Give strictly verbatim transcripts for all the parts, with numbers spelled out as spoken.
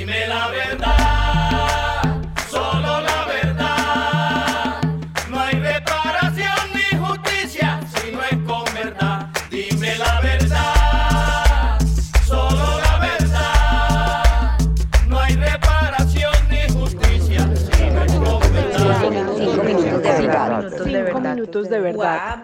Dime la verdad, solo la verdad. No hay reparación ni justicia si no es con verdad. Dime la verdad, solo la verdad. No hay reparación ni justicia si no es con verdad. Cinco minutos de verdad. Cinco minutos de verdad.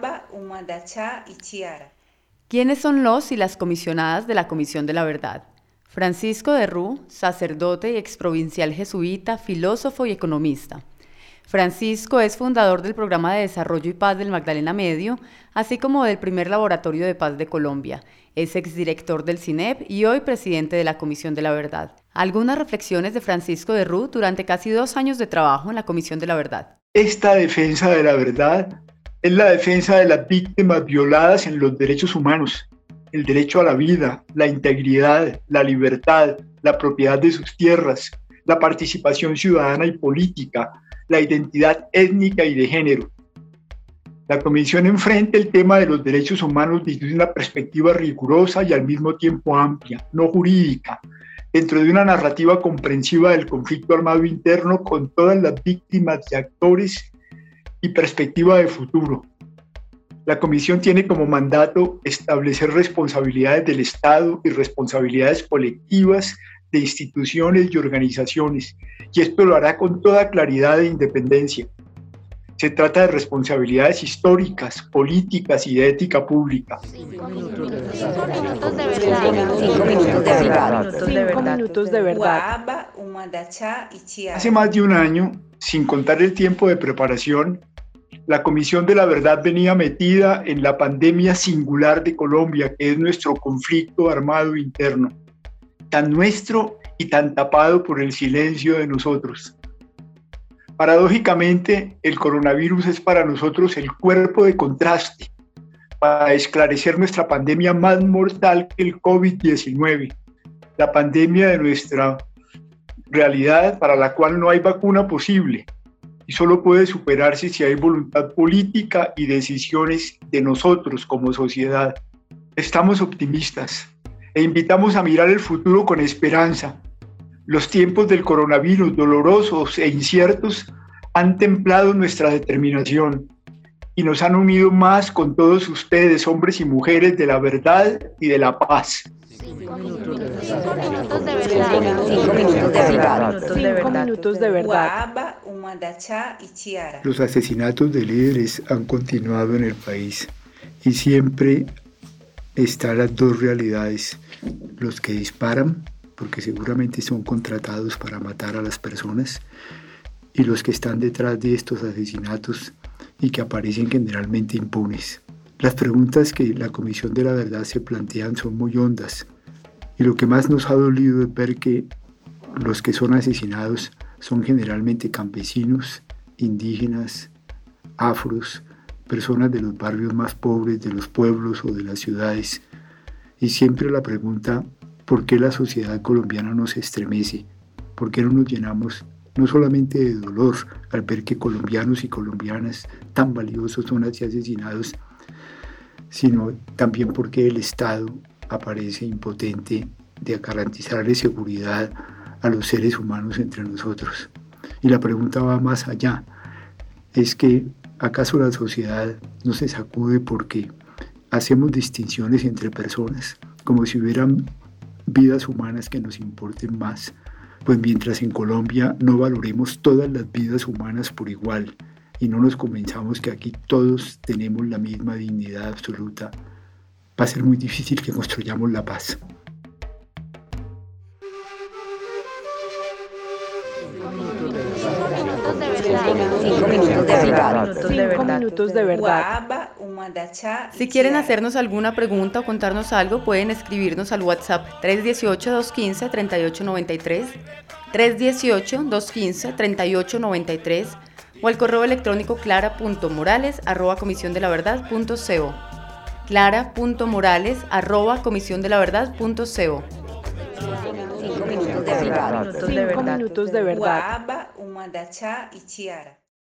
¿Quiénes son los y las comisionadas de la Comisión de la Verdad? Francisco de Rú, sacerdote y exprovincial jesuita, filósofo y economista. Francisco es fundador del Programa de Desarrollo y Paz del Magdalena Medio, así como del primer Laboratorio de Paz de Colombia. Es exdirector del CINEP y hoy presidente de la Comisión de la Verdad. Algunas reflexiones de Francisco de Rú durante casi dos años de trabajo en la Comisión de la Verdad. Esta defensa de la verdad es la defensa de las víctimas violadas en los derechos humanos, el derecho a la vida, la integridad, la libertad, la propiedad de sus tierras, la participación ciudadana y política, la identidad étnica y de género. La Comisión enfrenta el tema de los derechos humanos desde una perspectiva rigurosa y al mismo tiempo amplia, no jurídica, dentro de una narrativa comprensiva del conflicto armado interno con todas las víctimas y actores y perspectiva de futuro. La Comisión tiene como mandato establecer responsabilidades del Estado y responsabilidades colectivas de instituciones y organizaciones, y esto lo hará con toda claridad e independencia. Se trata de responsabilidades históricas, políticas y de ética pública. Cinco minutos de verdad. Cinco minutos de verdad. Cinco minutos de verdad. Hace más de un año, sin contar el tiempo de preparación, la Comisión de la Verdad venía metida en la pandemia singular de Colombia, que es nuestro conflicto armado interno, tan nuestro y tan tapado por el silencio de nosotros. Paradójicamente, el coronavirus es para nosotros el cuerpo de contraste para esclarecer nuestra pandemia más mortal que el COVID diecinueve, la pandemia de nuestra realidad para la cual no hay vacuna posible y solo puede superarse si hay voluntad política y decisiones de nosotros como sociedad. Estamos optimistas e invitamos a mirar el futuro con esperanza. Los tiempos del coronavirus, dolorosos e inciertos, han templado nuestra determinación y nos han unido más con todos ustedes, hombres y mujeres de la verdad y de la paz. Cinco minutos de verdad. Cinco minutos de verdad. Cinco minutos de verdad. Los asesinatos de líderes han continuado en el país y siempre están las dos realidades: los que disparan, porque seguramente son contratados para matar a las personas, y los que están detrás de estos asesinatos y que aparecen generalmente impunes. Las preguntas que la Comisión de la Verdad se plantean son muy hondas, y lo que más nos ha dolido es ver que los que son asesinados son generalmente campesinos, indígenas, afros, personas de los barrios más pobres, de los pueblos o de las ciudades. Y siempre la pregunta: ¿por qué la sociedad colombiana nos estremece? ¿Por qué no nos llenamos no solamente de dolor al ver que colombianos y colombianas tan valiosos son así asesinados, sino también porque el Estado aparece impotente de garantizarle seguridad a los seres humanos entre nosotros? Y la pregunta va más allá: es que ¿acaso la sociedad no se sacude porque hacemos distinciones entre personas como si hubieran vidas humanas que nos importen más? Pues mientras en Colombia no valoremos todas las vidas humanas por igual y no nos convenzamos que aquí todos tenemos la misma dignidad absoluta, va a ser muy difícil que construyamos la paz. Cinco minutos de verdad. Cinco minutos de verdad. Si quieren hacernos alguna pregunta o contarnos algo, pueden escribirnos al WhatsApp tres uno ocho, dos uno cinco, tres ocho nueve tres, tres uno ocho, dos uno cinco, tres ocho nueve tres o al correo electrónico clara punto morales arroba comisión de la verdad punto co. clara punto morales arroba comisión de la verdad punto co. Cinco minutos de verdad. Cinco minutos de verdad.